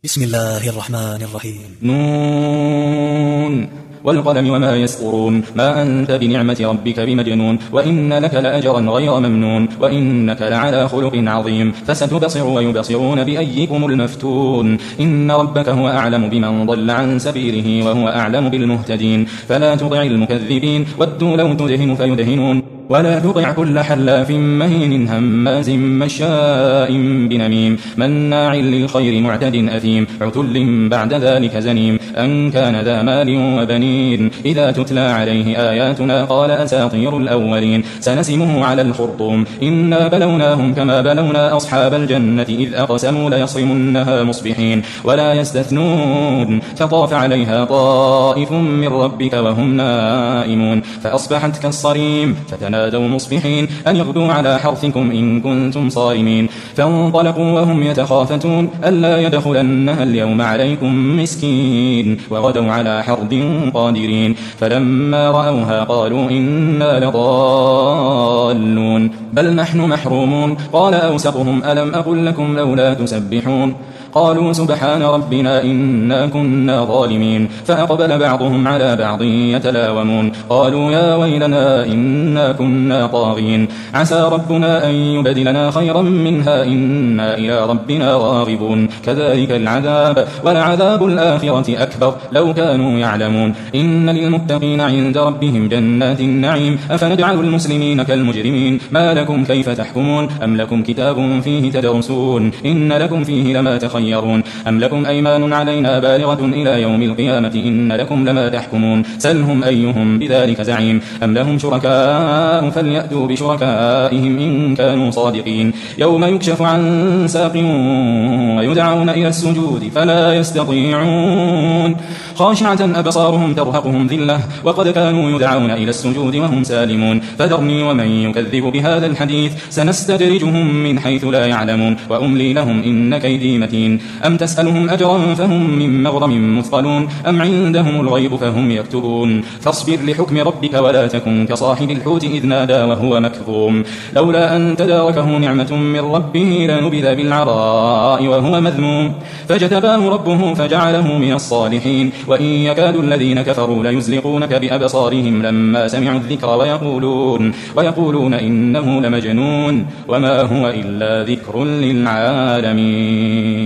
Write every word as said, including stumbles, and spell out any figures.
بسم الله الرحمن الرحيم. نون والقلم وما يسطرون ما أنت بنعمة ربك بمجنون وإن لك لأجرا غير ممنون وإنك لعلى خلق عظيم فستبصر ويبصرون بأيكم المفتون إن ربك هو أعلم بمن ضل عن سبيله وهو أعلم بالمهتدين فلا تطع المكذبين ودوا لو تدهن فيدهنون ولا تطع كل حلاف مهين هماز مشاء بنميم مناع للخير معتد أثيم عتل بعد ذلك زنيم أن كان ذا مال وبنين إذا تتلى عليه آياتنا قال أساطير الأولين سنسمه على الخرطوم إنا بلوناهم كما بلونا أصحاب الجنة إذ أقسموا ليصرمنها مصبحين ولا يستثنون فطاف عليها طائف من ربك وهم نائمون فأصبحت كالصريم فتنادوا مصبحين أن يغدوا على حرثكم إن كنتم صارمين فانطلقوا وهم يتخافتون ألا يدخلنها اليوم عليكم مسكين وغدوا على حرد قادرين فلما رأوها قالوا إنا لضالون بل نحن محرومون قال أوسطهم ألم أقل لكم لولا تسبحون قالوا سبحان ربنا إنا كنا ظالمين فأقبل بعضهم على بعض يتلاومون قالوا يا ويلنا إنا كنا طاغين عسى ربنا أن يبدلنا خيرا منها إنا إلى ربنا راغبون كذلك العذاب ولعذاب الآخرة أكبر لو كانوا يعلمون إن للمتقين عند ربهم جنات النعيم أفنجعل المسلمين كالمجرمين ما لكم كيف تحكمون أم لكم كتاب فيه تدرسون إن لكم فيه لما تخيرون أم لكم أيمان علينا بالغة إلى يوم القيامة إن لكم لما تحكمون سلهم أيهم بذلك زعيم أم لهم شركاء فليأتوا بشركائهم إن كانوا صادقين يوم يكشف عن ساق ويدعون إلى السجود فلا يستطيعون خاشعة أبصارهم ترهقهم ذلة وقد كانوا يدعون إلى السجود وهم سالمون فذرني ومن يكذب بهذا الحديث سنستدرجهم من حيث لا يعلمون وأملي لهم إن كيدي متين أم تسألهم أجرا فهم من مغرم مثقلون أم عندهم الغيب فهم يكتبون فاصبر لحكم ربك ولا تكن كصاحب الحوت إذ نادى وهو مكظوم لولا أن تداركه نعمة من ربه لنبذ بالعراء وهو مذموم فاجتباه ربه فجعله من الصالحين وإن يكاد الذين كفروا ليزلقونك بأبصارهم لما سمعوا الذكر ويقولون, ويقولون إنه لمجنون وما هو إلا ذكر للعالمين.